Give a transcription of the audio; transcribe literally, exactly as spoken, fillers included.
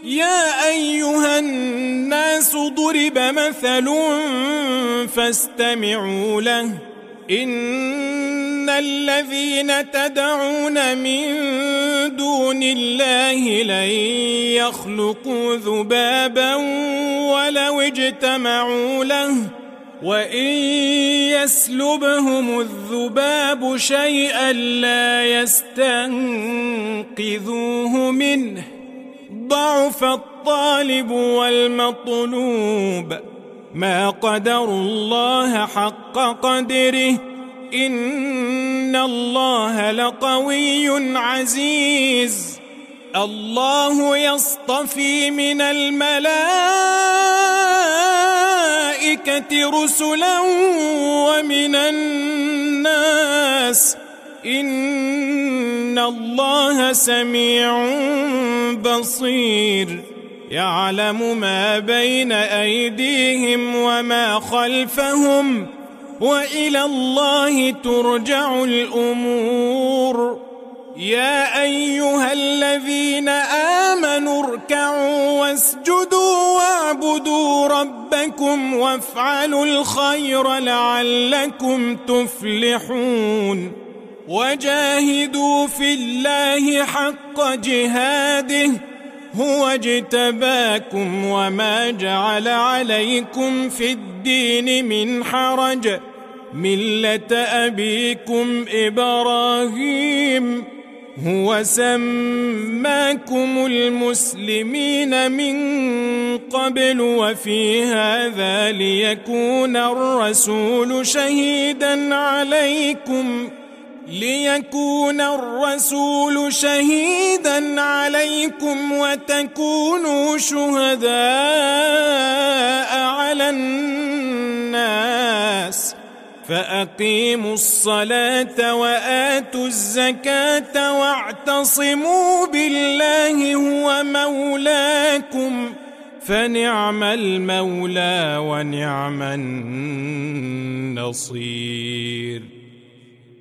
يا أيها الناس ضرب مثل فاستمعوا له إن الذين تدعون من دون الله لن يخلقوا ذبابا ولو اجتمعوا له وإن يسلبهم الذباب شيئا لا يستنقذوه منه ضعف الطالب والمطلوب ما قدروا الله حق قدره إن الله لقوي عزيز الله يصطفي من الملائكة رسلا ومن الناس إن الله سميع بصير يعلم ما بين أيديهم وما خلفهم وإلى الله ترجع الأمور يا أيها الذين آمنوا اركعوا واسجدوا واعبدوا ربكم وافعلوا الخير لعلكم تفلحون وجاهدوا في الله حق جهاده هو اجتباكم وما جعل عليكم في الدين من حرج ملة أبيكم إبراهيم هو سماكم المسلمين من قبل وفي هذا ليكون الرسول شهيدا عليكم ليكون الرسول شهيدا عليكم وتكونوا شهداء على الناس فأقيموا الصلاة وآتوا الزكاة واعتصموا بالله هو مولاكم فنعم المولى ونعم النصير.